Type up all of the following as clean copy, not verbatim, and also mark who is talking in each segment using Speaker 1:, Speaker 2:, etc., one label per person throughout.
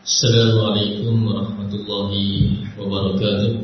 Speaker 1: Assalamualaikum warahmatullahi wabarakatuh.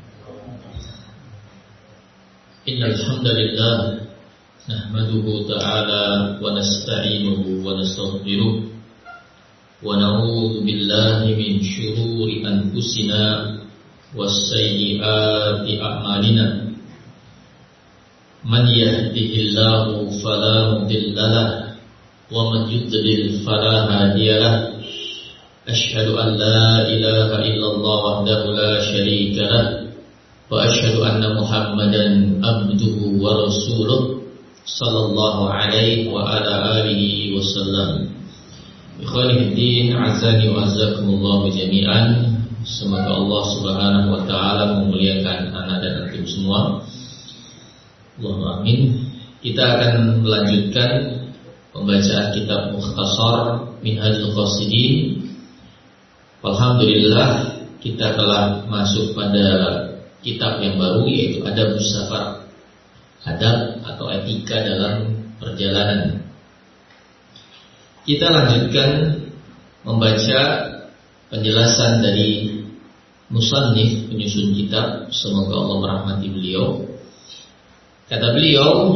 Speaker 1: Innal hamdalillah nahmaduhu ta'ala wa nasta'inuhu wa nastaghfiruh wa na'udzu billahi min shururi anfusina was sayyiati a'malina. Man yahdihillahu fala mudilla lahu wa man yudlil fala hadiya lahu. Asyhadu an la ilaha illallah wahdahu la syarika lah wa asyhadu anna Muhammadan abduhu wa rasuluh sallallahu alaihi wa ala alihi wasallam. Ikhwani din, azani wa azakumullah jami'an. Semoga Allah Subhanahu wa taala memuliakan anak dan antum semua. Allahumma amin. Kita akan melanjutkan pembacaan kitab Mukhtasar Minhajul Qasidin. Alhamdulillah, kita telah masuk pada kitab yang baru, yaitu Adabus Safar, adab atau etika dalam perjalanan. Kita lanjutkan membaca penjelasan dari musannif penyusun kitab, semoga Allah merahmati beliau. Kata beliau,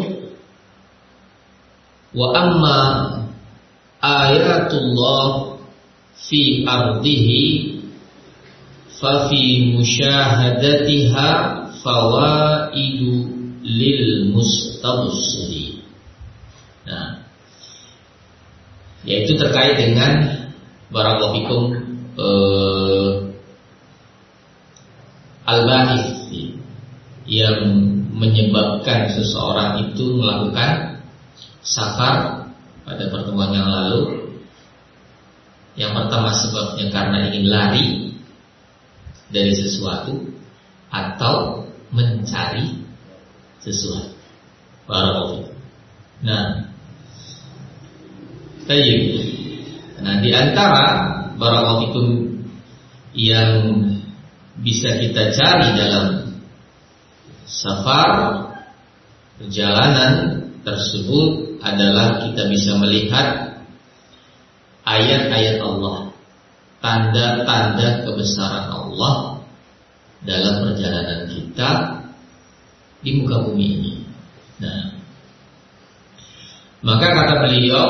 Speaker 1: wa amma ayatullah fi ardihi fa fi musyahadatiha fawaidu lil mustabsiri. Nah, yaitu terkait dengan barakallahu fikum al-bahith yang menyebabkan seseorang itu melakukan safar pada pertemuan yang lalu. Yang pertama sebabnya karena ingin lari dari sesuatu atau mencari sesuatu. Barakallahu. Nah, tayyib. Nah, di antara barakallahu yang bisa kita cari dalam safar perjalanan tersebut adalah kita bisa melihat ayat-ayat Allah, tanda-tanda kebesaran Allah dalam perjalanan kita di muka bumi ini. Nah, maka kata beliau,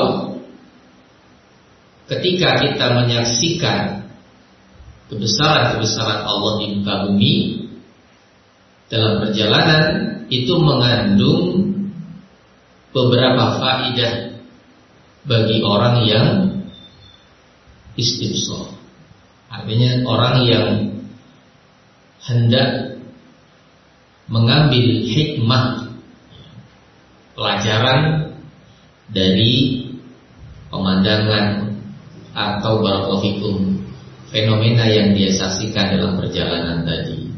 Speaker 1: ketika kita menyaksikan kebesaran-kebesaran Allah di muka bumi dalam perjalanan, itu mengandung beberapa faedah bagi orang yang istibsar, artinya orang yang hendak mengambil hikmah pelajaran dari pemandangan atau barakallahu fikum fenomena yang dia saksikan dalam perjalanan tadi.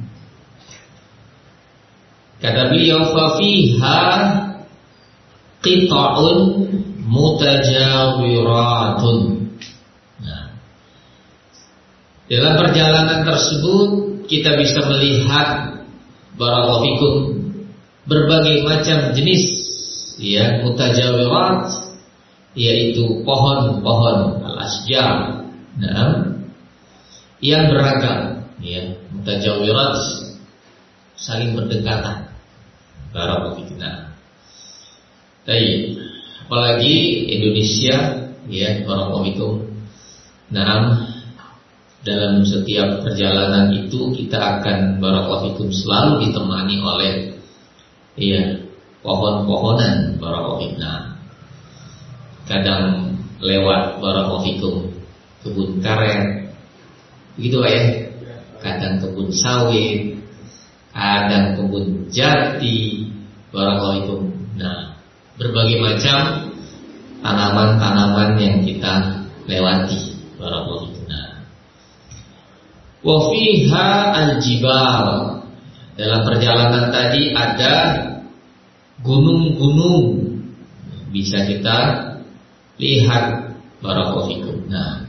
Speaker 1: Kata beliau, fa fiha qita'un mutajawiratun. Dalam perjalanan tersebut kita bisa melihat barakallahu fikum berbagai macam jenis ya mutajawirat, yaitu pohon-pohon al-asjar, yang beragam ya, mutajawirat saling berdekatan. Barakallahu fikum. Apalagi Indonesia ya, barakallahu fikum. Dalam setiap perjalanan itu kita akan barakallahu fikum selalu ditemani oleh pohon-pohonan barakallahu fikum. Kadang lewat barakallahu fikum kebun karet, begitu ya. Kadang kebun sawit, kadang kebun jati barakallahu fikum. Berbagai macam tanaman-tanaman yang kita lewati barakallahu fikum. Wa fiha al-jibal. Dalam perjalanan tadi ada gunung-gunung, bisa kita lihat barakallahu fikum.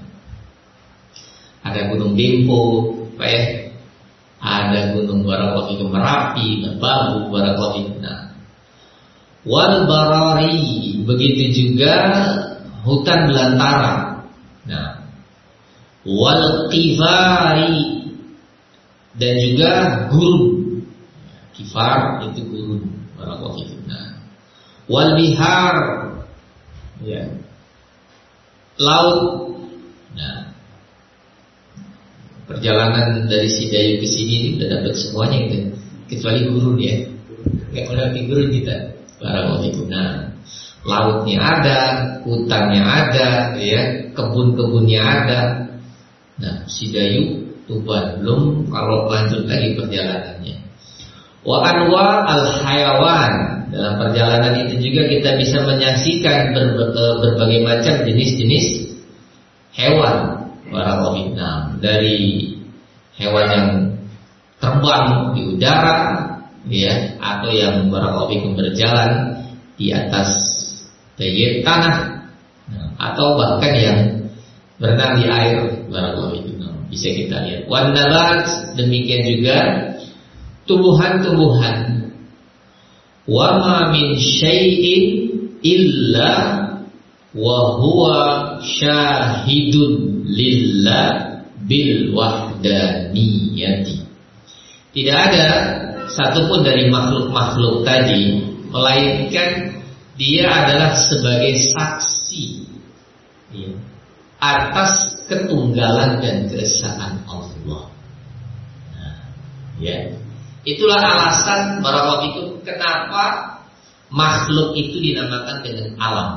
Speaker 1: Ada gunung Dempo, ada gunung barakallahu fikum Merapi, Babu barakallahu fikum. Wal barari, begitu juga hutan belantara. wal qifari, dan juga gurun. Kifar itu gurun, barakallahu fikum. Wal bihar, ya, laut. Nah, perjalanan dari Sidayu ke sini udah dapat semuanya gitu, kecuali gurun ya. Kayak melewati gurun kita, barakallahu fikum. Nah, lautnya ada, hutannya ada, ya, kebun-kebunnya ada. Nah, Sidayu Tuban, belum kalau lanjut lagi perjalanannya. Wa anwa al-hayawan, dalam perjalanan itu juga kita bisa menyaksikan berbagai macam jenis-jenis hewan, barakallahu fikum. Dari hewan yang terbang di udara, ya, atau yang barakallahu fikum berjalan di atas tanah, atau bahkan yang berenang di air, barakallahu fikum. Bisa kita lihat. Wan nabat, demikian juga tumbuhan-tumbuhan. Wa ma min syai'in illa wa huwa syahidun lillah bil wahdaniyati. Tidak ada satupun dari makhluk-makhluk tadi melainkan dia adalah sebagai saksi, ya, atas ketunggalan dan keesaan Allah. Nah, ya, itulah alasan barakallahu fikum kenapa makhluk itu dinamakan dengan alam.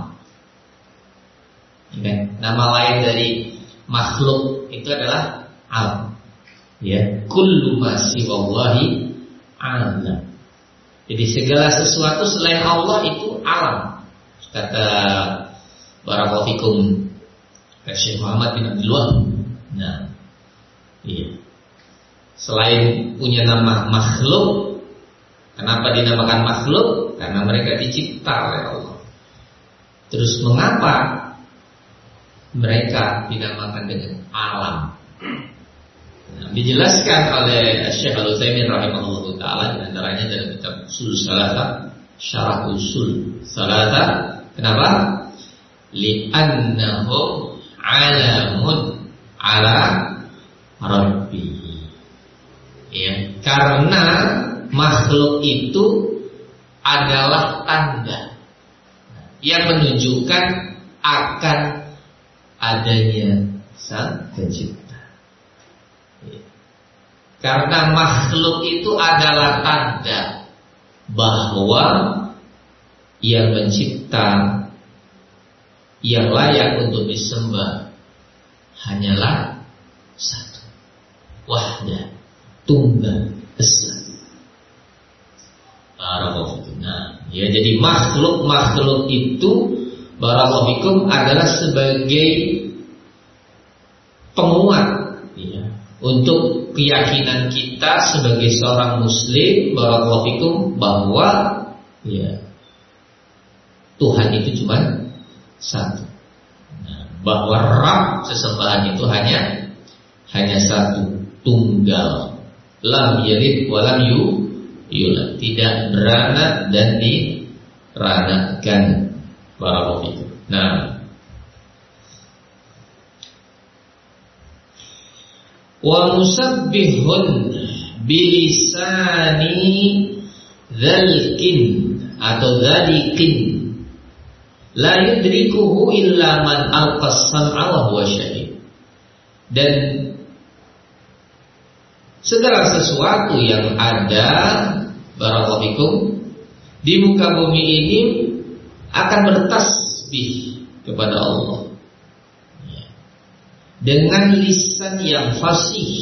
Speaker 1: Ya, nama lain dari makhluk itu adalah alam. Ya, kullu ma siwallahi alam. Jadi segala sesuatu selain Allah itu alam. Kata barakallahu fikum Syekh Muhammad bin Abdul Wahab. Nah, iya. Selain punya nama makhluk, kenapa dinamakan makhluk? Karena mereka dicipta oleh Allah. Terus mengapa mereka dinamakan dengan alam? Nah, dijelaskan oleh Syekh Al-Utsaimin rahimahullah taala, di antaranya dalam kitab Usul Salatah, Syarah Usul Salatah. Kenapa? Li'annahu alamun ala Rabbih. Ya, karena makhluk itu adalah tanda yang menunjukkan akan adanya Sang Pencipta. Ya. Karena makhluk itu adalah tanda bahwa yang mencipta, yang layak untuk disembah hanyalah satu, wahdah, tunggal, esa. Barakallahu fikum. Nah, ya, jadi makhluk itu barakallahu fikum adalah sebagai penguat, ya, untuk keyakinan kita sebagai seorang muslim, barakallahu fikum, bahwa, ya, Tuhan itu cuma satu. Nah, bahwa Rabb sesembahan itu hanya satu, tunggal, lam yalid wa lam yulad, tidak beranak dan diranakkan. Barakallahu fikum. Nah, wa musabbihun bilisani dzalkin atau dzalikin la yudrikuhu illa man alqas sam'a wa huwa syahid. Dan segala sesuatu yang ada, barakallahu fikum, di muka bumi ini akan bertasbih kepada Allah, ya, dengan lisan yang fasih.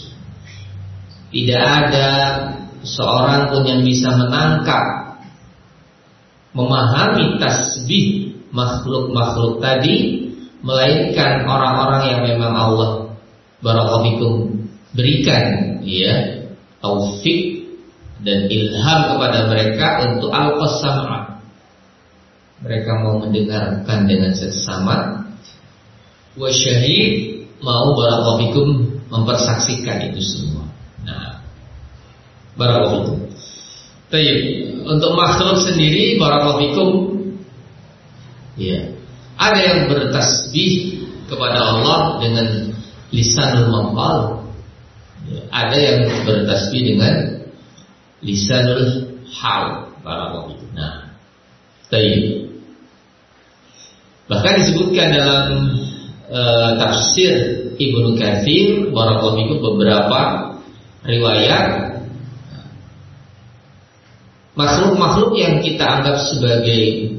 Speaker 1: Tidak ada seorang pun yang bisa menangkap, memahami tasbih makhluk-makhluk tadi, melainkan orang-orang yang memang Allah barakallahu fikum berikan, ya, taufik dan ilham kepada mereka untuk al-qasam'a. Mereka mau mendengarkan dengan seksama, wa syahid, mau barakallahu fikum mempersaksikan itu semua. Nah, barakallahu fikum. Baik, untuk makhluk sendiri barakallahu fikum, ya, ada yang bertasbih kepada Allah dengan lisanul maqal. Ada yang bertasbih dengan lisanul hal. Barakallahu. Nah, baik. Bahkan disebutkan dalam tafsir Ibnu Katsir barakallahu beberapa riwayat makhluk-makhluk yang kita anggap sebagai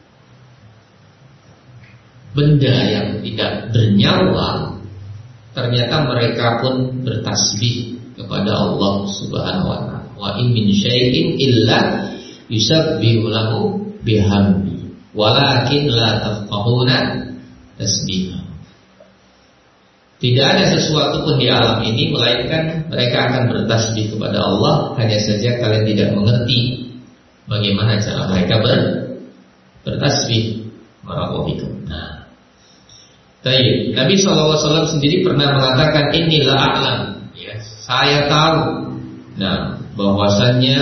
Speaker 1: benda yang tidak bernyawa, ternyata mereka pun bertasbih kepada Allah Subhanahu wa taala. Wa in min syai'in illa yusabbihu lahu bihamdi walakin la tafqahuna tasbihah. Tidak ada sesuatu pun di alam ini melainkan mereka akan bertasbih kepada Allah, hanya saja kalian tidak mengerti bagaimana cara mereka bertasbih. Barakallahu. Nah, baik. Nabi SAW sendiri pernah mengatakan inilah a'lam, ya, saya tahu. Nah, bahwasannya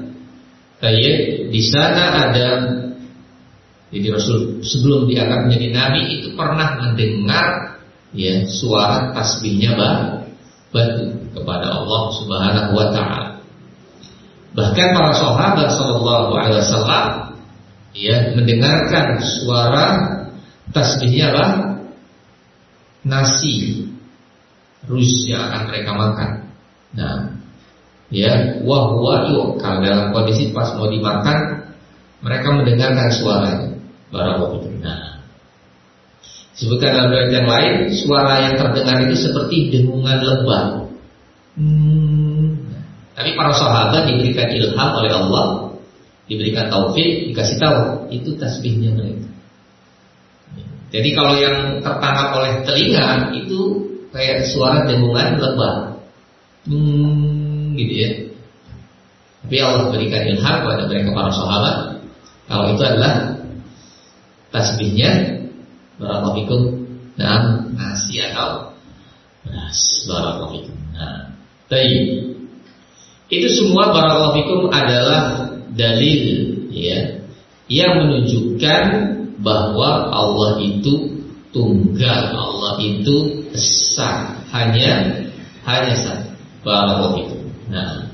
Speaker 1: di sana ada, jadi Rasul sebelum diangkat menjadi Nabi itu pernah mendengar ya suara tasbihnya batu kepada Allah Subhanahu wa taala. Bahkan para sahabat sallallahu alaihi wasallam ya mendengarkan suara tasbihnya nasi rus yang akan mereka makan. Nah, ya wahwa yukal, dalam kondisi pas mau dimakan mereka mendengarkan suaranya. Barakallahu. Nah, sebutkan dalam ayat yang lain, suara yang terdengar itu seperti dengungan lebah. Tapi para sahabat diberikan ilham oleh Allah, diberikan taufik, dikasih tahu itu tasbihnya mereka. Jadi kalau yang tertangkap oleh telinga itu kayak suara dengungan lebah, gitu ya. Tapi Allah berikan ilham kepada mereka para sahabat kalau itu adalah tasbihnya barakallahu fikum, nasi atau beras. Barakallahu fikum. Nah, baik. Itu semua barakallahu fikum adalah dalil ya yang menunjukkan bahwa Allah itu tunggal, Allah itu esa, hanya satu. Barakallahu fikum. Nah,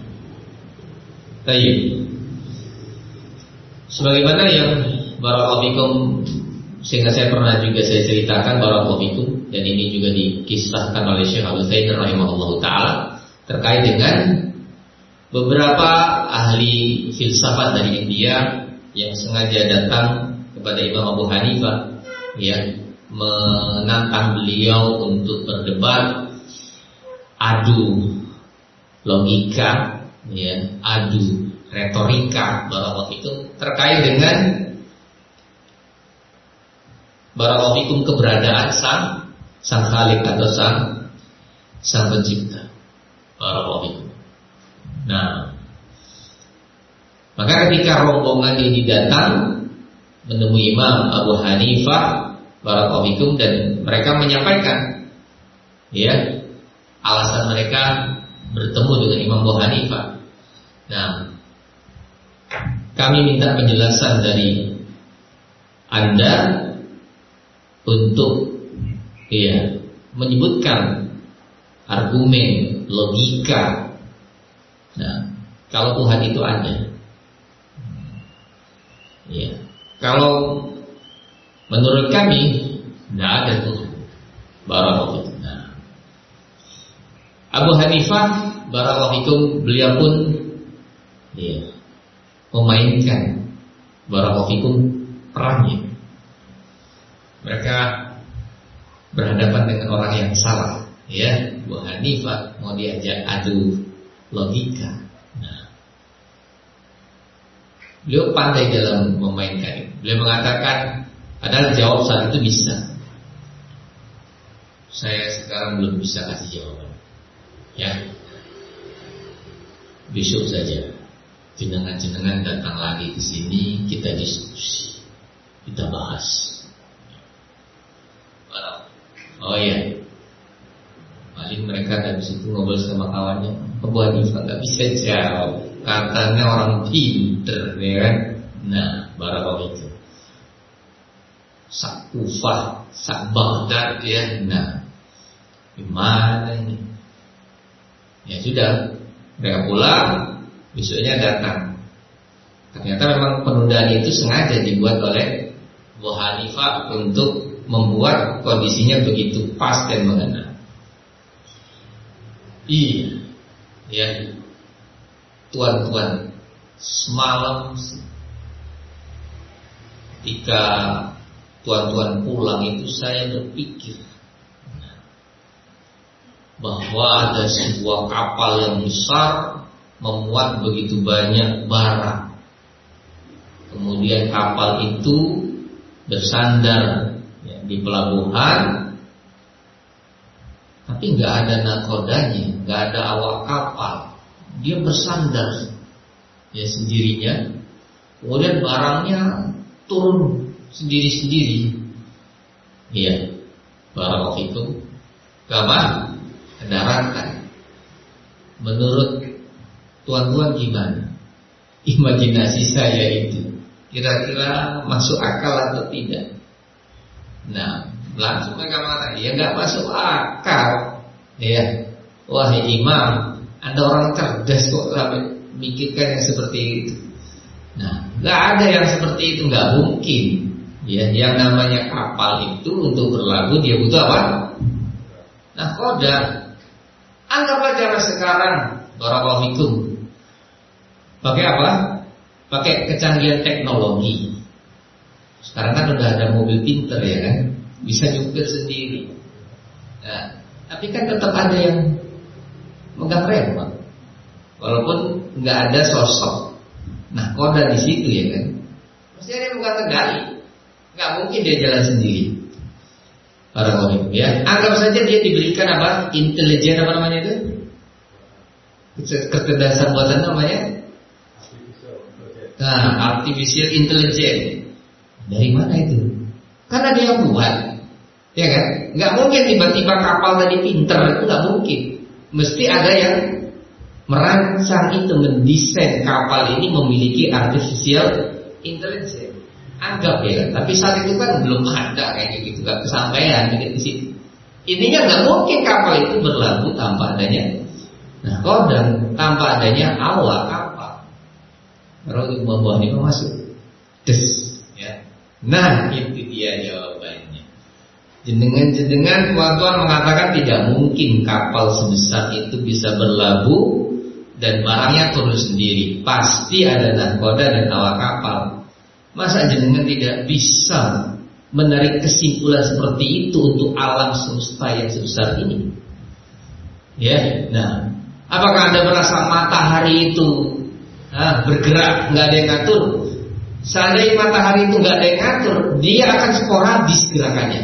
Speaker 1: baik. Sebagaimana yang barakallahu fikum, sehingga saya pernah juga saya ceritakan barakallahu fikum, dan ini juga dikisahkan oleh Syekh Abdul Qadir rahimahullahu taala terkait dengan beberapa ahli filsafat dari India yang sengaja datang kepada Imam Abu Hanifah ya menantang beliau untuk berdebat, adu logika ya, adu retorika barakallahu fikum terkait dengan barakallahu fikum keberadaan sang Khalik atau sang pencipta. Barakallahu fikum. Nah, maka ketika rombongan ini datang menemui Imam Abu Hanifah barakallahu fikum, dan mereka menyampaikan ya alasan mereka bertemu dengan Imam Abu Hanifah. Nah, kami minta penjelasan dari Anda untuk ya menyebutkan argumen logika. Nah, kalau Tuhan itu ada, ya, kalau menurut kami tidak ada Tuhan. Barakallahu fikum. Nah, Abu Hanifah barakallahu fikum, beliau pun ya memainkan barakallahu fikum perannya. Mereka berhadapan dengan orang yang salah, ya. Abu Hanifah mau diajak adu logika. Nah, beliau pandai dalam memainkan itu. Beliau mengatakan, padahal jawab saat itu bisa. Saya sekarang belum bisa kasih jawaban. Ya, besok saja. Jenengan-jenengan datang lagi ke sini, kita diskusi, kita bahas. Oh iya, paling mereka dari situ ngobrol sama kawannya. Abu Hanifah nggak bisa jawab, katanya orang pinter, ya kan? Nah, barakallahu itu. Sak Kufah, sak Baghdad, ya. Nah, Gimana ini? Ya sudah, mereka pulang, besoknya datang. Ternyata memang penundaan itu sengaja dibuat oleh Abu Hanifah untuk membuat kondisinya begitu pas dan mengena. Iya, ya, tuan-tuan, semalam ketika tuan-tuan pulang itu saya berpikir bahwa ada sebuah kapal yang besar memuat begitu banyak barang. Kemudian kapal itu bersandar di pelabuhan, tapi nggak ada nakodanya, nggak ada awak kapal. Dia bersandar ya sendirinya. Kemudian barangnya turun sendiri-sendiri. Iya, barang itu gambar daratan. Menurut tuan-tuan gimana? Imajinasi saya itu kira-kira masuk akal atau tidak? Nah, langsung mereka mengatakan, ya nggak masuk akal. Ya, wahai imam, Anda orang cerdas kok sampai mikirkan yang seperti itu. Nah, nggak ada yang seperti itu, nggak mungkin. Ya, yang namanya kapal itu untuk berlabuh dia butuh apa? Nakoda. Anggap aja sekarang, barakallahu fikum, pakai apa? Pakai kecanggihan teknologi. Sekarang kan udah ada mobil pinter ya kan, bisa nyupir sendiri. Nah, tapi kan tetap ada yang megang rem, walaupun nggak ada sosok. Nah, koda di situ ya kan, pasti ada yang megang kendali. Nggak mungkin dia jalan sendiri. Para orang ya, anggap saja dia diberikan apa? Intelijen apa namanya itu? Kecerdasan buatan namanya? Nah, artificial intelligence. Dari mana itu? Karena dia buat, ya kan? Nggak mungkin tiba-tiba kapal tadi pinter, itu nggak mungkin. Mesti ada yang merancang itu, mendesain kapal ini memiliki artificial intelligence. Anggap ya kan? Tapi saat itu kan belum ada kayak gitu, nggak kesampaian di situ. Intinya nggak mungkin kapal itu berlabuh tanpa adanya nakoda, tanpa adanya awak kapal. Kalau itu membawa ini masuk, des, ya. Nah itu dia jawabannya. Jenengan tuan-tuan mengatakan tidak mungkin kapal sebesar itu bisa berlabuh dan barangnya turun sendiri. Pasti ada nakoda dan awak kapal. Masa jenengan tidak bisa menarik kesimpulan seperti itu untuk alam semesta yang sebesar ini? Ya, nah, apakah Anda merasa matahari itu bergerak, nggak ada yang ngatur? Seandainya matahari itu nggak ada yang ngatur, dia akan sporadis gerakannya.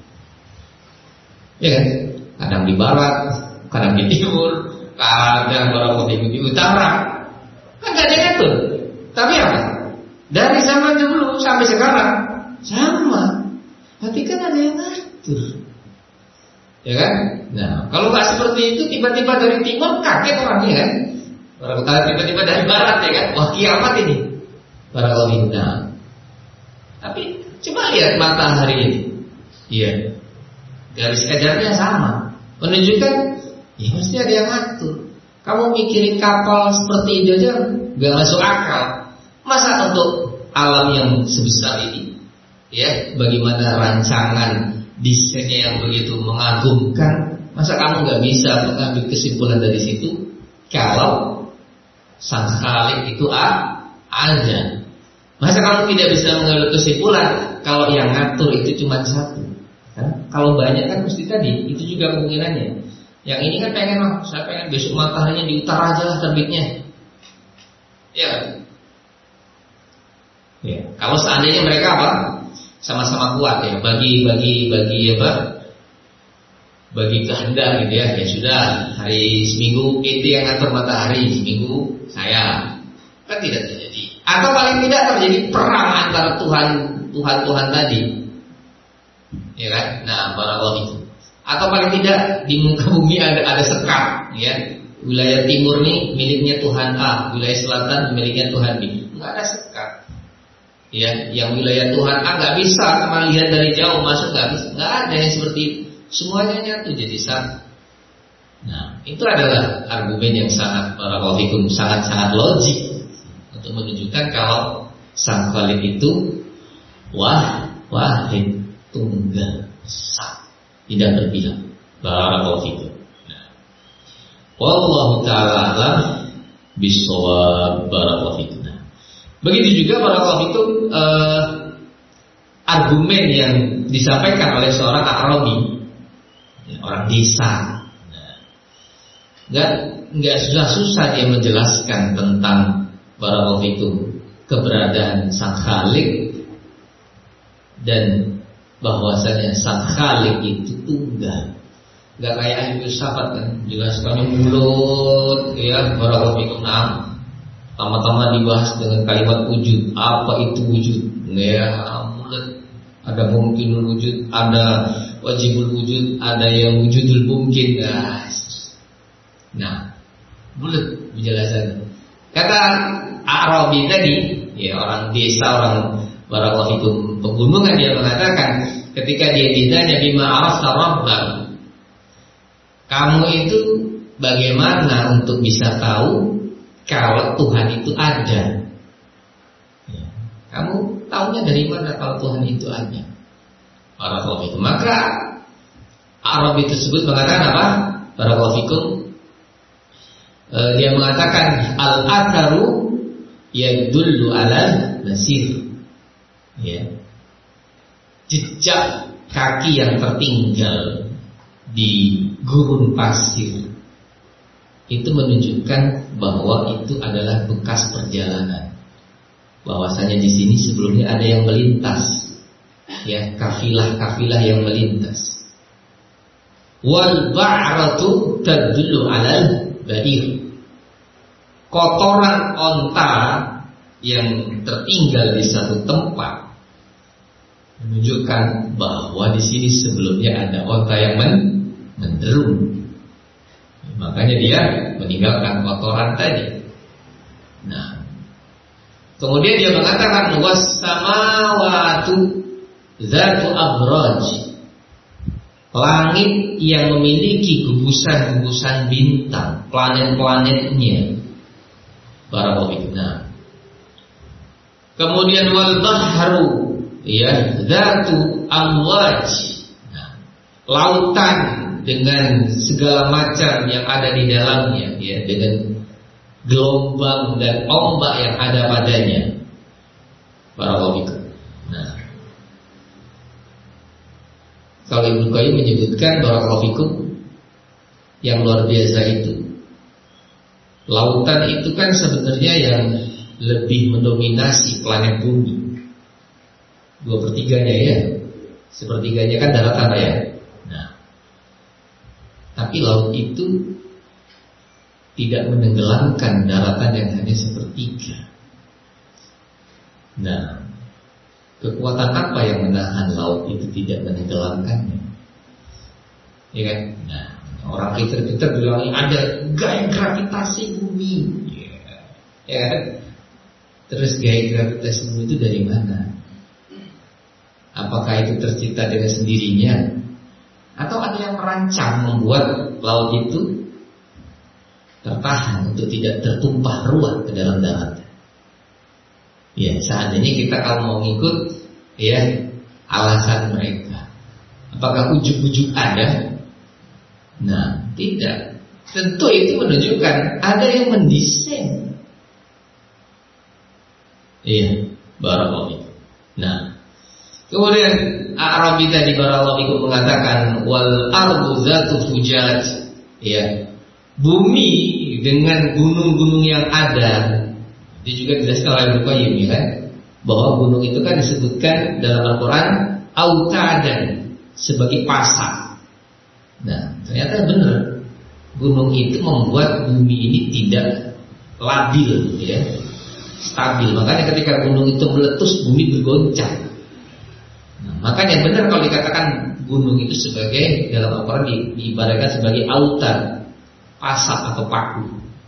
Speaker 1: Ya kan? Kadang di barat, kadang di timur, kadang di utara. Kan nggak ada yang ngatur. Tapi apa? Dari zaman dulu sampai sekarang sama. Tapi kan ada yang ngatur. Ya kan? Nah, kalau nggak seperti itu, tiba-tiba dari timur kaget orangnya kan? Orang tiba-tiba dari barat ya kan? Wah kiamat ini. Para ulama. Tapi coba lihat matahari ini. Iya. Garis edarnya sama. Menunjukkan ya mesti ada yang ngatur. Kamu mikirin kapal seperti itu aja nggak masuk akal. Masa untuk alam yang sebesar ini, ya, bagaimana rancangan desainnya yang begitu mengagumkan, masa kamu nggak bisa mengambil kesimpulan dari situ? Kalau sang Khalik itu ada, masa kamu tidak bisa mengambil kesimpulan kalau yang ngatur itu cuma satu? Kan? Kalau banyak kan mesti tadi, itu juga kemungkinannya. Yang ini kan saya pengen besok mataharinya di utara aja lah terbitnya. Ya. Ya, kalau seandainya mereka apa? Sama-sama kuat ya, bagi kehendak gitu ya. Ya sudah, hari seminggu itu yang ngatur matahari, seminggu saya. Kan tidak terjadi. Atau paling tidak terjadi perang antara Tuhan tadi. Ya kan? Nah, barakallahu itu. Atau paling tidak di muka bumi ada sekat, ya. Wilayah timur nih miliknya Tuhan A, wilayah selatan miliknya Tuhan B. Enggak ada sekat. Ya, yang wilayah Tuhan A nggak bisa cuma lihat dari jauh masuk, nggak bisa, nggak ada yang seperti itu. Semuanya nyatu jadi satu. Itu adalah argumen yang sangat sangat logik untuk menunjukkan kalau Sang Khalik itu wahid, tunggal, esa, tidak berbilang. Barakallahu fikum. Wallahu ta'ala alam bisawab. Barakallahu fikum. Begitu juga barakallahu fikum argumen yang disampaikan oleh seorang Arabi, orang desa. Enggak susah-susah dia menjelaskan tentang barakallahu fikum keberadaan Sang Khalik dan bahwasanya Sang Khalik itu tunggal. Enggak kayak ahli filsafat kan, jelaskannya mulut ya, barakallahu fikum. Pertama-tama dibahas dengan kalimat wujud. Apa itu wujud? Ya, mulut. Ada mungkin wujud, ada wajibul wujud, ada yang wujudul mungkin. Nah, mulut penjelasannya. Kata Arabi tadi, ya orang desa, orang barakallahu fikum pegunungan, dia mengatakan ketika dia ditanya bima arafta rabbak, kamu itu bagaimana untuk bisa tahu kalau Tuhan itu ada? Ya. Kamu tahunya dari mana kalau Tuhan itu ada? Barakallahu fikum. Maka Arabi tersebut mengatakan apa? Barakallahu fikum. Dia mengatakan al-atharu yadullu ala nasir. Ya. Jejak kaki yang tertinggal di gurun pasir itu menunjukkan bahwa itu adalah bekas perjalanan. Bahwasanya di sini sebelumnya ada yang melintas, ya, kafilah-kafilah yang melintas. Wal ba'ratu tadullu 'alal ba'ir. Kotoran onta yang tertinggal di satu tempat menunjukkan bahwa di sini sebelumnya ada onta yang menderung. Makanya dia meninggalkan kotoran tadi. Nah, kemudian dia mengatakan was-samawatu dzatu abraj. Langit yang memiliki gugusan-gugusan bintang, planet-planetnya. Barakallahu fikum. Nah, kemudian wal bahru, ya, dzatu amwaj. Nah, lautan dengan segala macam yang ada di dalamnya, ya, dengan gelombang dan ombak yang ada padanya. Barakallahu fikum. Nah, kalau Ibnu Qayyim menyebutkan barakallahu fikum yang luar biasa itu, lautan itu kan sebenarnya yang lebih mendominasi planet bumi. 2/3-nya ya, 1/3-nya kan daratan ya. Tapi laut itu tidak menenggelamkan daratan yang hanya 1/3. Nah, kekuatan apa yang menahan laut itu tidak menenggelamkannya? Ya kan? Nah, orang pintar-pintar bilang ada gaya gravitasi bumi. Ya kan? Terus gaya gravitasi bumi itu dari mana? Apakah itu tercipta dengan sendirinya? Atau ada yang merancang membuat laut itu tertahan untuk tidak tertumpah ruah ke dalam darat? Ya, seandainya kita kalau mau ngikut, ya, alasan mereka, apakah ujug-ujug ada? Nah, tidak. Tentu itu menunjukkan ada yang mendesain. Iya, barakallahu. Nah, kemudian Arabi tadi barakallahu fikum mengatakan wal ardu dzatu fujat, ya, bumi dengan gunung-gunung yang ada. Dia juga dijelaskan oleh Ibnu Qayyim, ya kan, bahwa gunung itu kan disebutkan dalam Al-Qur'an autadan, sebagai pasak. Nah, ternyata benar, gunung itu membuat bumi ini tidak labil, ya, stabil. Makanya ketika gunung itu meletus, bumi bergoncang. Makanya benar kalau dikatakan gunung itu sebagai, dalam Al-Quran diibaratkan sebagai autar, pasak atau paku.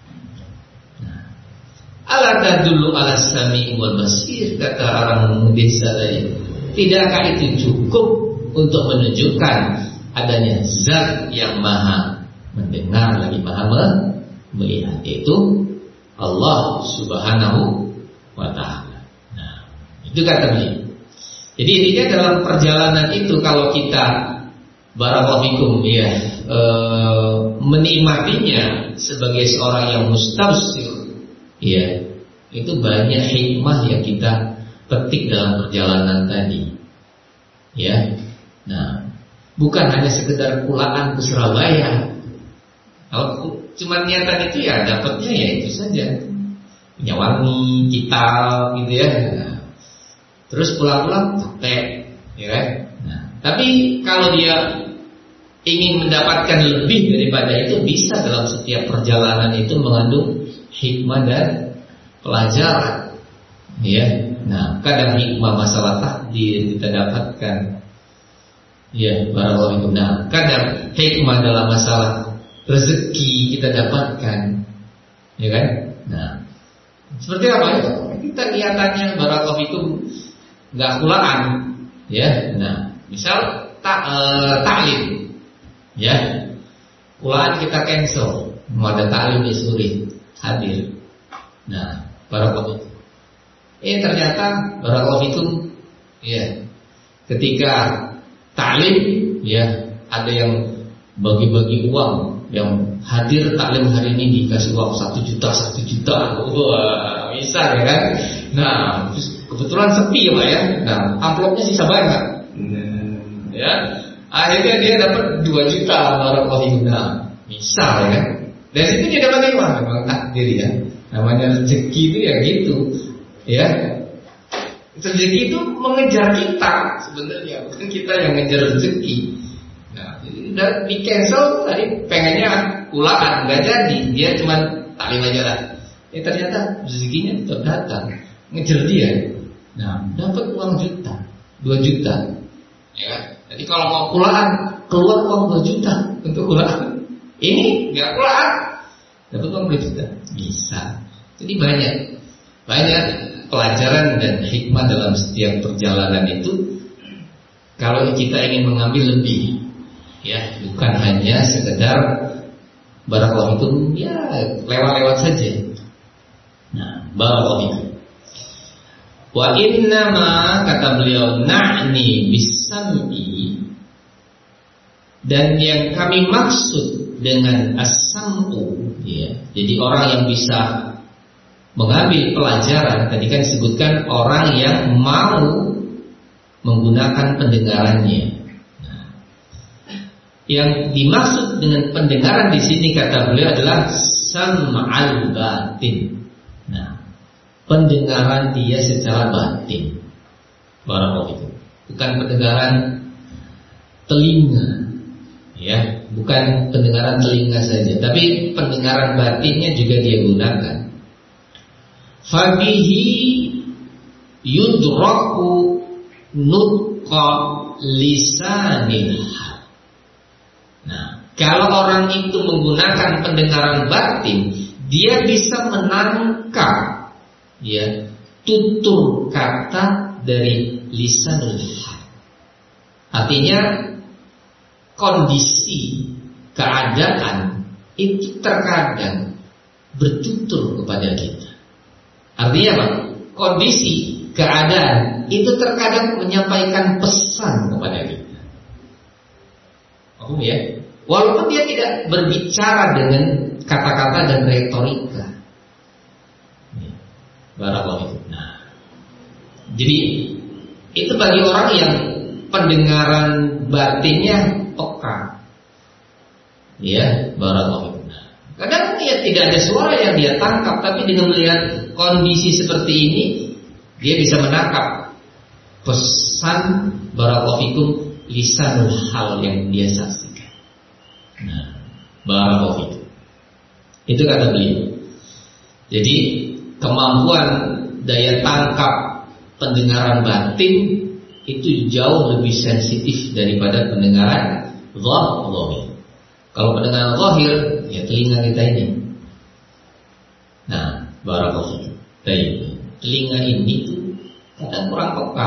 Speaker 1: Ala tadullu ala sami wal basir, kata orang desa tadi. Tidakkah itu cukup untuk menunjukkan adanya zat yang maha mendengar lagi maha melihat, yaitu Allah Subhanahu wa ta'ala. Nah, itu kata beliau. Jadi intinya dalam perjalanan itu kalau kita barakallahu fikum ya menikmatinya sebagai seorang yang mustabsir, ya, itu banyak hikmah yang kita petik dalam perjalanan tadi. Ya. Nah, bukan hanya sekedar pulaan ke Surabaya. Kalau cuma niatan itu ya dapatnya ya itu saja. Nyawangi, kitab gitu ya. Nah, terus pulang-pulang capek, ya kan? Nah, tapi kalau dia ingin mendapatkan lebih daripada itu, bisa dalam setiap perjalanan itu mengandung hikmah dan pelajaran. Ya. Nah, kadang hikmah masalah takdir kita dapatkan. Ya, barakallahu fikum. Nah, kadang hikmah dalam masalah rezeki kita dapatkan. Ya kan? Nah, seperti apa ya? Kita niatannya barakallahu fikum enggak kulaan. Ya. Nah, misal taklim. Ya. Kulaan kita cancel. Mau ada taklim di sore hadir. Nah, barakallahu fikum. Ternyata barakallahu fikum, ya, ketika taklim, ya, ada yang bagi-bagi uang, yang hadir taklim hari ini dikasih uang 1 juta, wah, bisa ya kan? Nah, kebetulan sepi ya Pak ya, nah amplopnya sisa banyak, ya, akhirnya dia dapat 2 juta barakallahu fikum, nah, bisa ya kan? Dari situ dia dapat uang, memang takdir ya, namanya rezeki itu ya gitu. Ya, rezeki itu mengejar kita sebenarnya, bukan kita yang ngejar rezeki. Nah, jadi udah di cancel tadi pengennya kulaan nggak jadi, dia cuma taklim aja lah. Ternyata rezekinya tetap datang, ngejar dia. Nah, dapat uang 2 juta, ya kan? Jadi kalau mau kulaan keluar uang 2 juta untuk kulaan. Ini nggak kulaan, dapat uang 2 juta, bisa. Jadi banyak pelajaran dan hikmah dalam setiap perjalanan itu. Kalau kita ingin mengambil lebih, ya, bukan hanya sekedar barakallahu itu ya lewat-lewat saja. Nah, barakallahu itu. Wa innama, kata beliau, na'ni bis-sam'i, dan yang kami maksud dengan as-sam'u, ya. Jadi orang yang bisa mengambil pelajaran, tadi kan disebutkan orang yang mau menggunakan pendengarannya. Nah, yang dimaksud dengan pendengaran di sini kata beliau adalah sam'al batin. Nah, pendengaran dia secara batin. Barakallahu fikum. Bukan pendengaran telinga, ya, bukan pendengaran telinga saja, tapi pendengaran batinnya juga dia gunakan. Fabihi yudraku nutqa lisanil hal. Nah, kalau orang itu menggunakan pendengaran batin, dia bisa menangkap, ya, tutur kata dari lisanul hal. Artinya kondisi, keadaan itu terkadang bertutur kepada kita. Artinya apa? Kondisi, keadaan itu terkadang menyampaikan pesan kepada kita. Paham ya? Walaupun dia tidak berbicara dengan kata-kata dan retorika. Barakallahu. Nah, jadi itu bagi orang yang pendengaran batinnya peka. Ya, barakallahu. Kadang dia tidak ada suara yang dia tangkap, tapi dengan melihat kondisi seperti ini, dia bisa menangkap pesan barakallahu fikum lisanul hal yang dia saksikan. Nah, barakallahu fikum. Itu kata beliau. Jadi kemampuan daya tangkap pendengaran batin itu jauh lebih sensitif daripada pendengaran zahir. Kalau pendengaran zahir, ya telinga kita ini. Nah, barakallahu. Telinga ini tuh kadang kurang peka.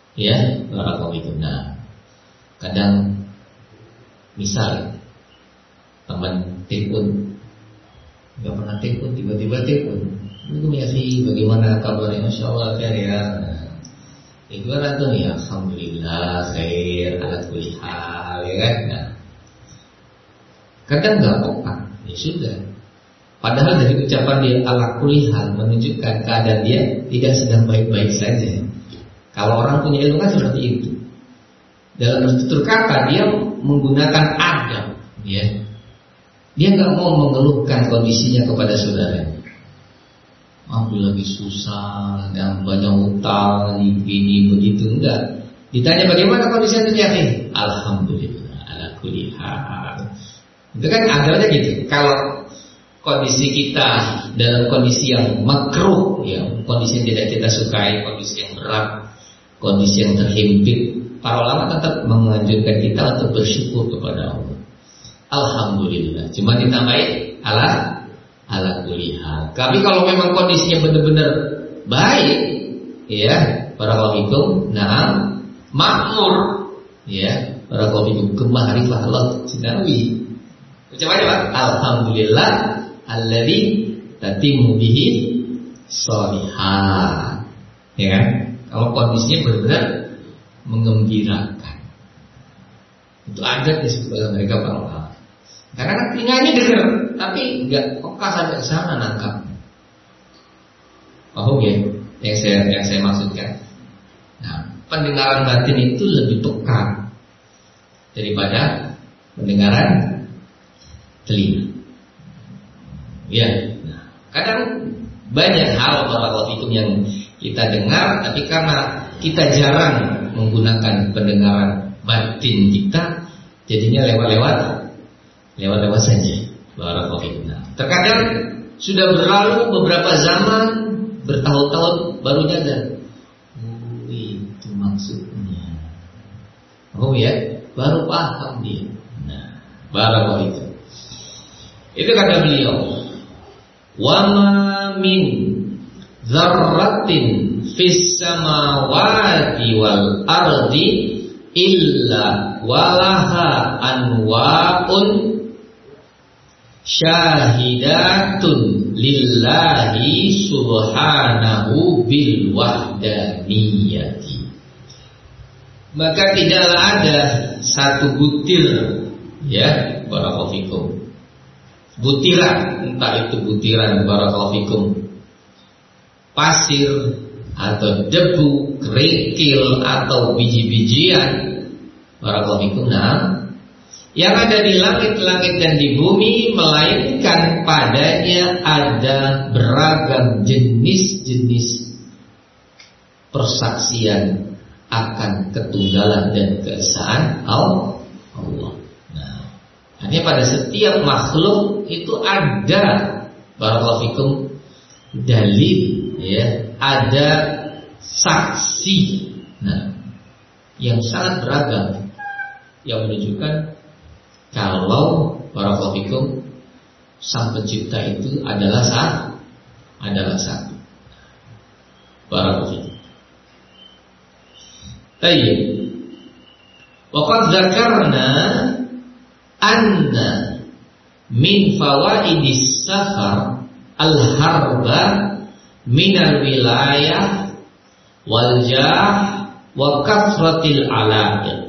Speaker 1: Ya, barakallahu. Nah, kadang misal teman telepon, nggak pernah telepon, tiba-tiba telepon. Itu ya sih, bagaimana kabarnya? Masya Allah khair ya. Gimana tuh ya? Alhamdulillah khair, ala kulli hal, ya kan? Nah, kadang nggak peka, ya sudah. Padahal dari ucapan dia ala kulli hal menunjukkan keadaan dia tidak sedang baik-baik saja. Kalau orang punya ilmu kan seperti itu. Dalam tutur kata dia menggunakan adab, ya. Dia nggak mau mengeluhkan kondisinya kepada saudaranya. Aku lagi susah dan banyak utang, ini begitu, enggak. Ditanya bagaimana kondisinya terjadi? Alhamdulillah, ala kulli hal. Itu kan adabnya gitu. Kalau kondisi kita dalam kondisi yang makruh, ya, kondisi yang tidak kita sukai, kondisi yang berat, kondisi yang terhimpit, para ulama tetap menganjurkan kita untuk bersyukur kepada Allah. Alhamdulillah. Cuma ditambahin ala kulli hal. Tapi kalau memang kondisinya benar-benar baik, ya, barakallahu, nah, makmur, ya, barakallahu gemah harifah Allah Cinawi. Ucapannya Pak, alhamdulillah alladzi tatimmu bihi sholihan. Ya kan? Kalau kondisinya benar-benar menggembirakan. Itu adat disebut mereka para ulama. Karena kan telinganya dengar, tapi nggak peka sampai ke sana nangkap. Paham ya? Yang saya maksudkan. Nah, pendengaran batin itu lebih peka daripada pendengaran telinga. Ya. Nah, kadang banyak hal barakallahu yang kita dengar, tapi karena kita jarang menggunakan pendengaran batin kita, jadinya lewat-lewat saja. Barakallahu. Nah, terkadang sudah berlalu beberapa zaman, bertahun-tahun baru nyadar. Oh, itu maksudnya. Oh ya, baru paham dia. Nah, barakallahu. Itu kata beliau. Wa ma min dzarratin fis samawati wal ardi illa walaha anwa'un syahidatun lillahi subhanahu bil wahdaniyati. Maka tidaklah ada satu butir, ya, barakallahu fikum, butiran, entah itu butiran barakallahu fikum pasir atau debu, kerikil atau biji-bijian barakallahu fikum, yang ada di langit-langit dan di bumi, melainkan padanya ada beragam jenis-jenis persaksian akan ketunggalan dan keesaan Allah. Nah, hanya pada setiap makhluk itu ada barakallahu fikum dalil, ya, ada saksi, nah, yang sangat beragam yang menunjukkan kalau barakallahu fikum sang pencipta itu adalah satu. Barakallahu fikum. Tayyib. Wa qad dzakarna anna min fawaidis safar al-harba min al-wilayah wal jah wa kathratil ala'iq.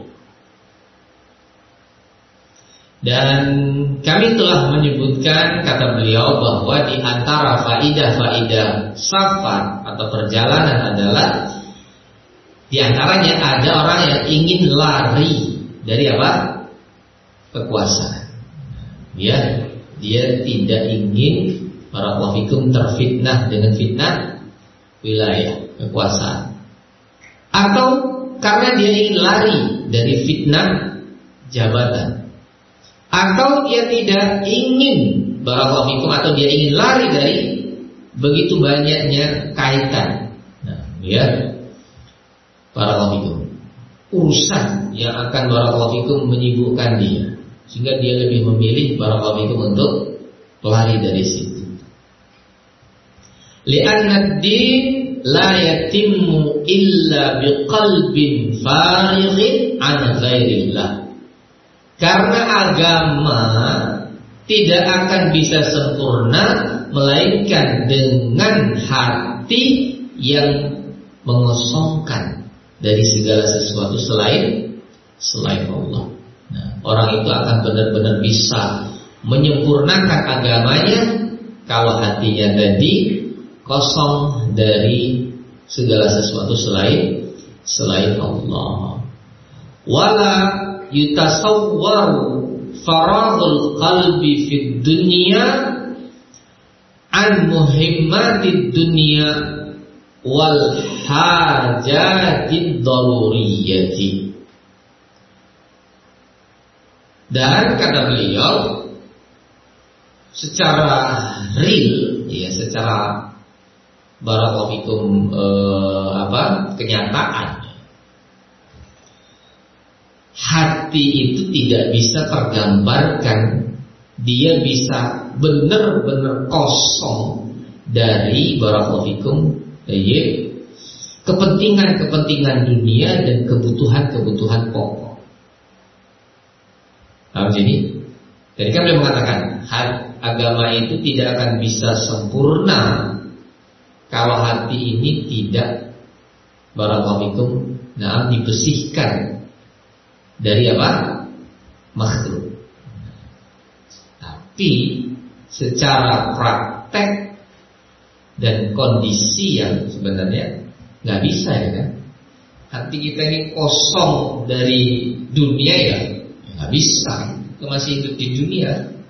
Speaker 1: Dan kami telah menyebutkan, kata beliau, bahwa di antara faidah-faidah safar atau perjalanan adalah di antaranya ada orang yang ingin lari dari apa? Kekuasaan. Dia tidak ingin barakallahu fikum terfitnah dengan fitnah wilayah kekuasaan, atau karena dia ingin lari dari fitnah jabatan, atau dia tidak ingin barakallahu fikum, atau dia ingin lari dari begitu banyaknya kaitan. Nah, ya, barakallahu fikum, urusan yang akan barakallahu fikum menyibukkan dia, sehingga dia lebih memilih barakallahu fikum untuk lari dari situ. Li'anna ad-din la yatimmu illa biqalbin farighin an ghairillah. Karena agama tidak akan bisa sempurna melainkan dengan hati yang mengosongkan dari segala sesuatu selain Allah. Nah, orang itu akan benar-benar bisa menyempurnakan agamanya kalau hatinya tadi kosong dari segala sesuatu selain Allah. Wala yutasawwaru faragul qalbi fid dunya an muhimmatid dunya wal hajatid daruriyati. Dan kata beliau secara real, ya, secara barakallahu kenyataan, hati itu tidak bisa tergambarkan. Dia bisa benar-benar kosong dari barakallahu kepentingan-kepentingan dunia dan kebutuhan-kebutuhan pokok. Paham jadi? Jadi kan beliau mengatakan agama itu tidak akan bisa sempurna kalau hati ini tidak barakallahu dibersihkan dari apa? Makhluk. Tapi secara praktek dan kondisi yang sebenarnya nggak bisa, ya kan? Hati kita ini kosong dari dunia, ya nggak bisa. Kita masih hidup di dunia,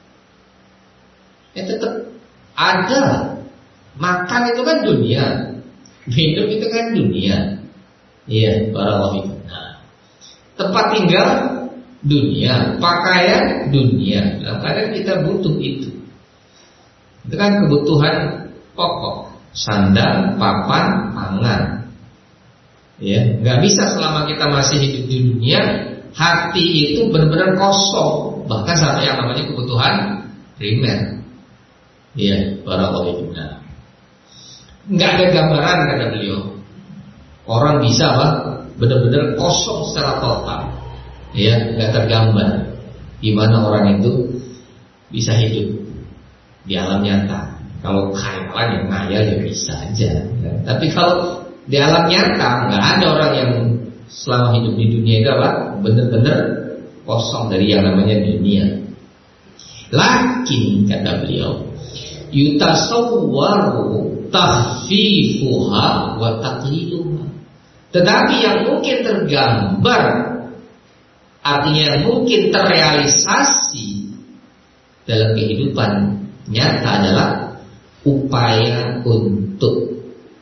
Speaker 1: ya tetap ada. Makan itu kan dunia, minum itu kan dunia, iya, barakallahu. Nah, tempat tinggal dunia, pakaian dunia. Nah, kadang kita butuh itu. Itu kan kebutuhan pokok, sandang, papan, pangan. Ya, nggak bisa selama kita masih hidup di dunia, hati itu benar-benar kosong, bahkan sampai yang namanya kebutuhan primer. Ya, barakallahu. Nah, nggak ada gambaran, kata beliau, orang bisa benar-benar kosong secara total. Ya, nggak tergambar gimana orang itu bisa hidup di alam nyata. Kalau khayalan yang ngayal ya bisa aja, ya. Tapi kalau di alam nyata nggak ada orang yang selama hidup di dunia itu benar-benar kosong dari yang namanya dunia. Lakin, kata beliau, yutasawwaru tahfifuha wa taqliduha. Tetapi yang mungkin tergambar, artinya yang mungkin terrealisasi dalam kehidupan nyata adalah upaya untuk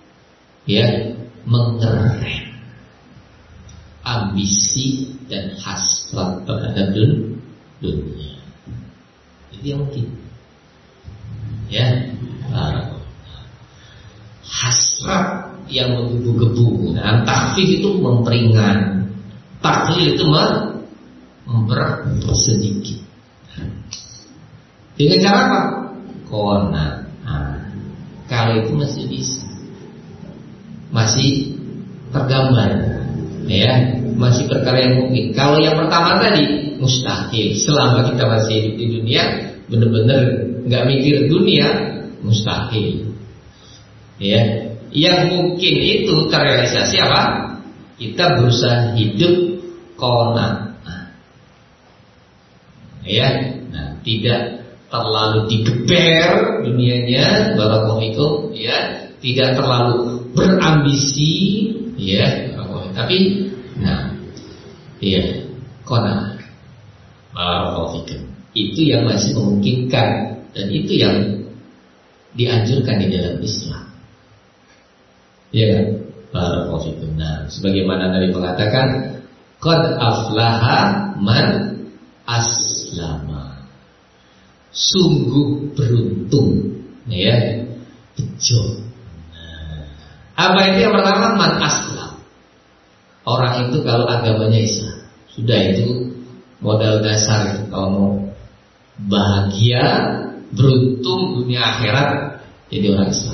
Speaker 1: mengerem ambisi dan hasrat terhadap dunia. Itu yang mungkin, ya, hasrat yang menggebu-gebu. Nah, tahfif itu memperingan, taklil itu memberat sedikit. Dengan cara apa? Qanaah. Kalau itu masih bisa, masih tergambar, ya, masih perkara yang mungkin. Kalau yang pertama tadi mustahil. Selama kita masih hidup di dunia, benar-benar nggak mikir dunia, mustahil. Ya, yang mungkin itu terrealisasi apa? Kita berusaha hidup qanaah. Ya, nah, tidak terlalu digeber dunianya, barakallahu, ya, tidak terlalu berambisi, ya, tapi nah, ya, qanaah, barakallahu. Itu yang masih memungkinkan dan itu yang dianjurkan di dalam Islam. Ya kan? Barakallahu. Nah, sebagaimana Nabi mengatakan, qad aflaha man aslama. Sungguh beruntung, ya, bejo. Nah, apa itu yang pertama? Man aslam. Orang itu kalau agamanya Islam, sudah itu modal dasar itu. Kalau mau bahagia, beruntung dunia akhirat, jadi orang Islam.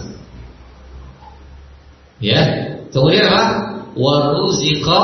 Speaker 1: Ya, kemudian apa? Waruziqa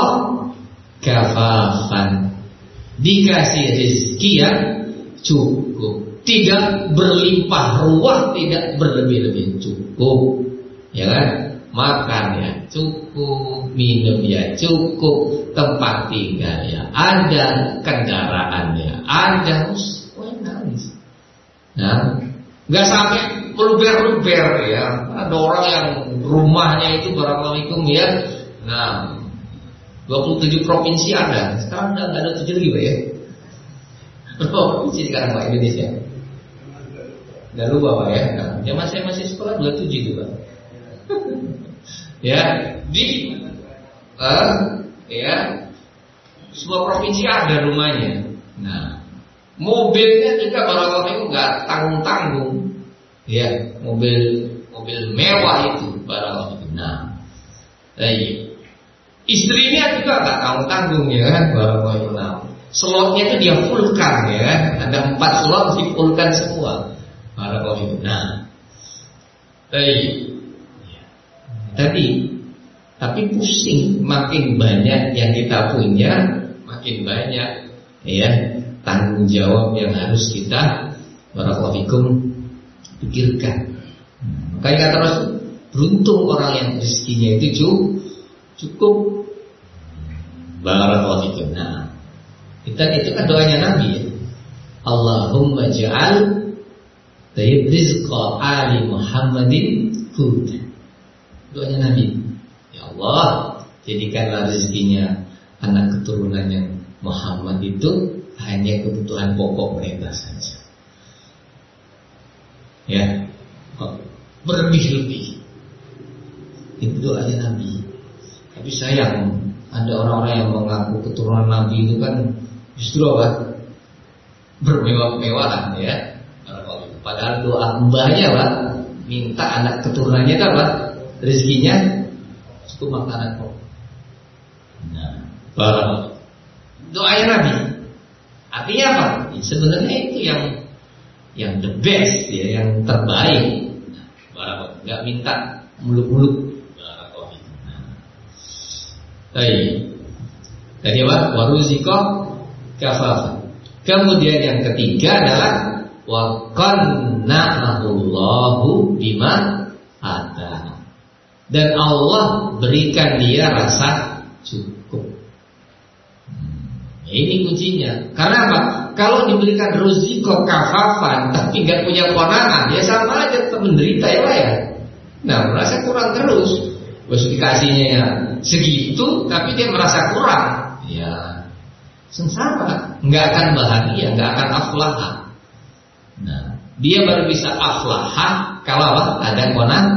Speaker 1: kafafan. Dikasih rezeki yang cukup. tidak berlimpah ruah, tidak berlebih-lebih, cukup, ya kan? Makan ya cukup, minum ya cukup, tempat tinggal ya ada, kendaraan ya ada, nangis. Nah, nggak sampai meluber-luber ya. Ada orang yang rumahnya itu barangkali ya, nah 27 provinsi ada, sekarang udah nggak ada 7 lagi Pak ya. Provinsi sekarang Pak Indonesia. Udah lupa Pak ya. Nah, zaman saya masih sekolah 27 itu Pak. Ya, di ya semua provinsi ada rumahnya. Nah, mobilnya juga barangkali itu nggak tanggung-tanggung. Ya, mobil mewah itu barangkali itu. Nah, istrinya juga nggak tanggung-tanggung ya kan barangkali itu. Nah, slotnya itu dia fullkan ya kan. Ada 4 slot di fullkan semua barangkali itu. Nah, tapi pusing, makin banyak yang kita punya, makin banyak ya tanggung jawab yang harus kita barakallahu pikirkan. Makanya kata Rasul, beruntung orang yang rezekinya itu cukup. Barakallahu. Nah, itu kan doanya Nabi ya. Allahumma ja'al rizqa ali Muhammadin huda. Doanya Nabi, ya Allah, jadikanlah rezekinya anak keturunannya Muhammad itu hanya kebutuhan pokok mereka saja. Ya, berlebih-lebih. Itu doanya Nabi. Tapi sayang, ada orang-orang yang mengaku keturunan Nabi itu kan justru apa? Bermewah-mewahan ya. Padahal doa mbahnya Pak, minta anak keturunannya itu apa? Rezekinya cukup makanan pokok. Nah, doanya Nabi. Artinya apa? Sebenarnya itu yang the best ya, yang terbaik. Nah, nggak minta muluk-muluk. Tadi apa? Waruziko kafafa. Kemudian yang ketiga adalah wa qanna'ahullahu bima atana. Dan Allah berikan dia rasa cukup. Ini kuncinya. Karena apa? Kalau diberikan rezeki kafafan tapi nggak punya qanaah, ya sama aja menderita ya. Nah, merasa kurang terus. Bos dikasihnya ya segitu, tapi dia merasa kurang. Ya, sengsara. Nggak akan bahagia, nggak akan aflaha. Nah, dia baru bisa aflaha kalau ada qanaah.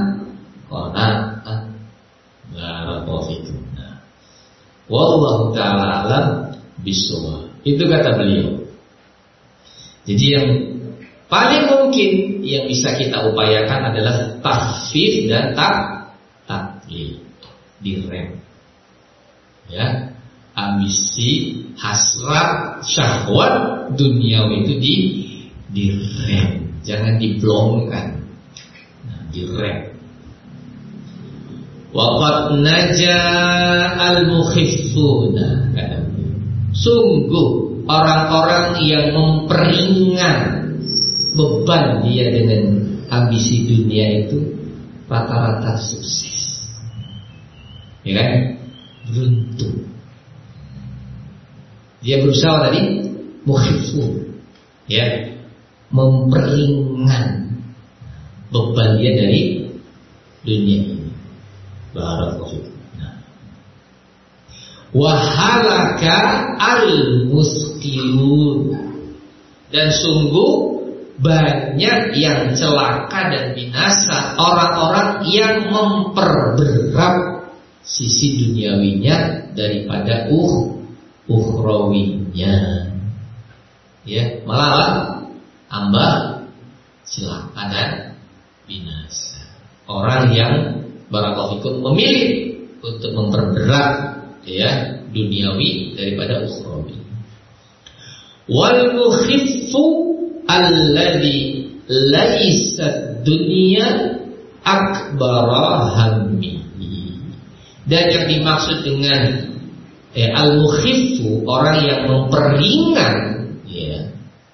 Speaker 1: Wallahu ta'ala alam bishawab. Itu kata beliau. Jadi yang paling mungkin yang bisa kita upayakan adalah tahfif dan taklil, direm. Ya, ambisi, hasrat, syahwat duniawi itu direm, jangan diblongkan. Nah, direm. Waqad najaa al-mukhiffuna. Sungguh orang-orang yang memperingan beban dia dengan ambisi dunia itu rata-rata sukses. Ya kan? Beruntung. Dia berusaha tadi mukhifun, ya, memperingan beban dia dari dunia ini. Barakallahu. Wahalaka al-muskilun. Dan sungguh banyak yang celaka dan binasa orang-orang yang memperberat sisi duniawinya daripada ukhrawinya. Ya, malah ambah celaka dan binasa. Orang yang barakallahu memilih untuk memperberat ya duniawi daripada ukhrawi. Wal mukhiffu alladhi laisa dunya akbara hammihi. Dan yang dimaksud dengan al mukhiffu, orang yang memperingan ya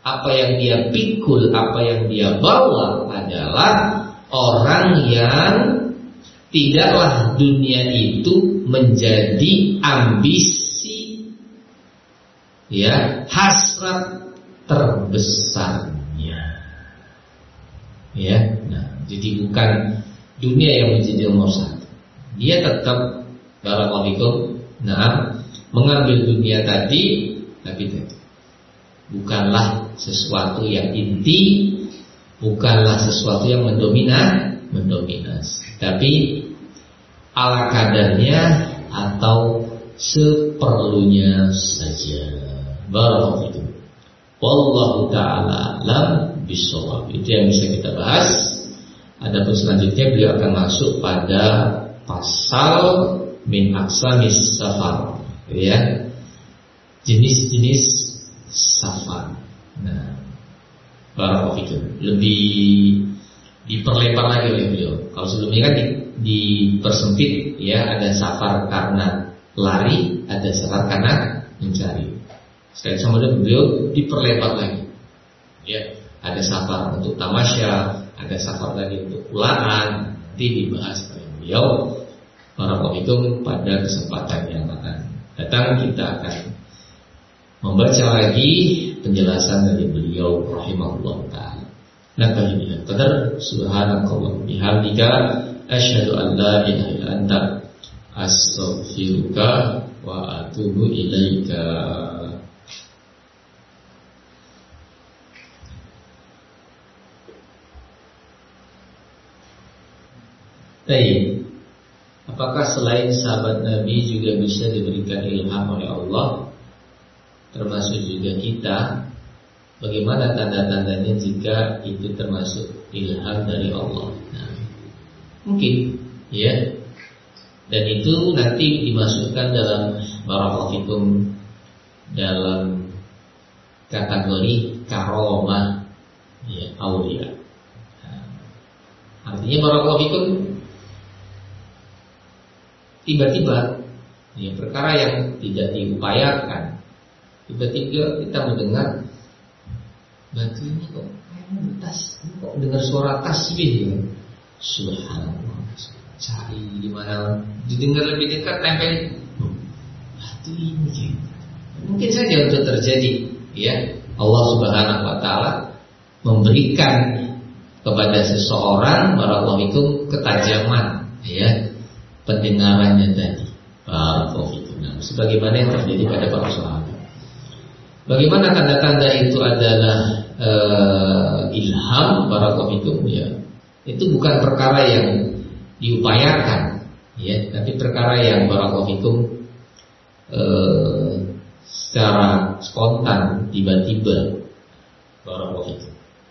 Speaker 1: apa yang dia pikul, apa yang dia bawa adalah orang yang tidaklah dunia itu menjadi ambisi, ya, hasrat terbesarnya. Ya, nah, jadi bukan dunia yang menjadi nomor satu. Dia tetap barakallahu, nah, mengambil dunia tadi, tapi itu bukanlah sesuatu yang inti, bukanlah sesuatu yang mendominasi, tapi ala kadarnya atau seperlunya saja. Barakallahu. Wallahu ta'ala alam bisawab. Itu yang bisa kita bahas. Adapun selanjutnya beliau akan masuk pada pasal min aqsamis safar, ya, jenis-jenis safar. Nah, barakallahu, lebih diperlebar lagi oleh beliau. Kalau sebelumnya kan dipersempit, ya, ada safar karena lari, ada safar karena mencari. Sekarang sama beliau diperlebar lagi, ya, ada safar untuk tamasya, ada safar lagi untuk ulaan. Nanti dibahas oleh beliau barakallahu pada kesempatan yang akan datang. Kita akan membaca lagi penjelasan dari beliau rahimahullah ta'ala. Nakal billahi qadar, subhanakallah bihamdika, asyhadu an la ilaha illa anta, astaghfiruka wa atubu ilaika. Baik. Apakah selain sahabat Nabi juga bisa diberikan ilham oleh Allah, termasuk juga kita? Bagaimana tanda-tandanya jika itu termasuk ilham dari Allah? Nah, mungkin, ya. Dan itu nanti dimasukkan dalam barakallahu dalam kategori karomah, ya, aulia. Nah, artinya barakallahu tiba-tiba, ya, perkara yang tidak diupayakan, tiba-tiba kita mendengar batu ini kok dengar suara tasbih, ya. Subhanallah, cari di mana, didengar lebih dekat, tempel batu ini, ya. Mungkin saja untuk terjadi, ya, Allah Subhanahu wa ta'ala memberikan kepada seseorang barakallahu ketajaman, ya, pendengarannya tadi. Nah, sebagaimana yang terjadi pada para sahabat. Bagaimana tanda-tanda itu adalah ilham barakallahu, ya. Itu bukan perkara yang diupayakan, ya, tapi perkara yang barakallahu secara spontan, tiba-tiba barakallahu.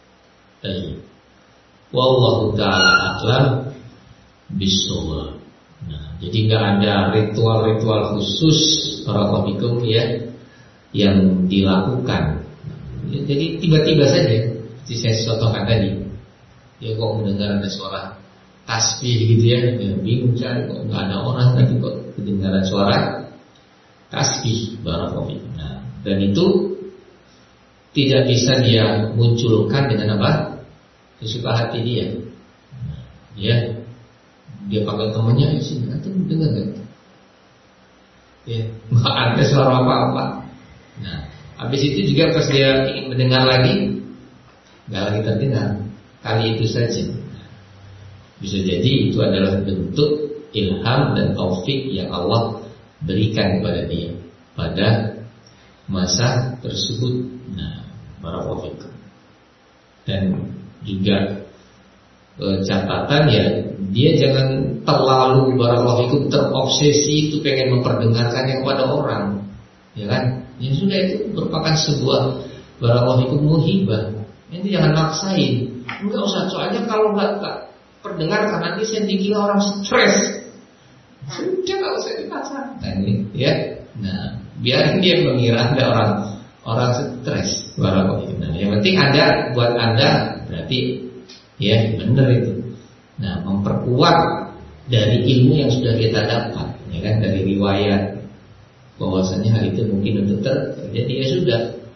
Speaker 1: Wallahu ta'ala a'lam bishawab. Nah, jadi nggak ada ritual-ritual khusus barakallahu, ya, yang dilakukan. Jadi tiba-tiba saja, seperti saya contohkan tadi, ya, kok mendengar ada suara tasbih gitu, ya, bingung cari, kok nggak ada orang tadi, kok kedengaran suara tasbih barakallahu. Nah, dan itu tidak bisa dia munculkan dengan apa? Sesuka hati dia. Nah, ya. Dia panggil temannya, sini, nanti dengar nggak? Ya, nggak ada suara apa-apa. Nah, habis itu juga pas dia ingin mendengar lagi, nggak lagi terdengar. Kali itu saja. Bisa jadi itu adalah bentuk ilham dan taufik yang Allah berikan kepada dia pada masa tersebut. Nah, barakallahu fikum. Dan juga catatan, ya, dia jangan terlalu barakallahu terobsesi itu pengen memperdengarkannya kepada orang, ya kan? Ya sudah, itu merupakan sebuah barakallahu muhibah. Ini jangan maksain. Enggak usah, soalnya kalau enggak perdengarkan nanti saya dikira orang stres. Sudah, enggak usah dipaksa. Nah, ini, ya. Nah, biar dia mengira ada orang stres barakallahu. Nah, yang penting ada buat Anda, berarti, ya, benar itu. Nah, memperkuat dari ilmu yang sudah kita dapat, ya kan, dari riwayat bahwasanya hal itu mungkin untuk terjadi, ya sudah,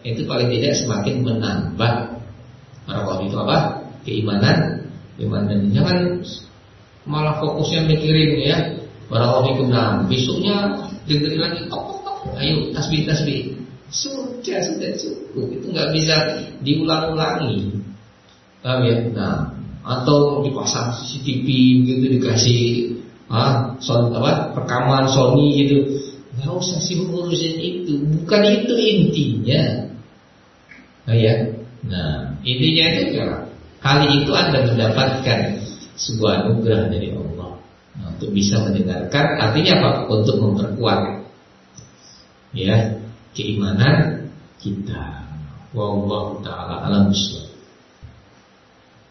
Speaker 1: itu paling tidak semakin menambah barakallahu itu apa? Keimanan. Jangan malah fokusnya mikirin ya barakallahu. Nah, besoknya dengerin lagi ayo tasbih. Sudah cukup. Itu nggak bisa diulang-ulangi. Paham ya? Nah, atau dipasang CCTV gitu, dikasih rekaman Sony gitu. Nggak usah sibuk ngurusin itu. Bukan itu intinya. Nah, intinya itu ya, kali itu Anda mendapatkan sebuah anugerah dari Allah. Nah, untuk bisa mendengarkan, artinya apa? Untuk memperkuat ya keimanan kita. Wallahu ta'ala a'lam bishawab.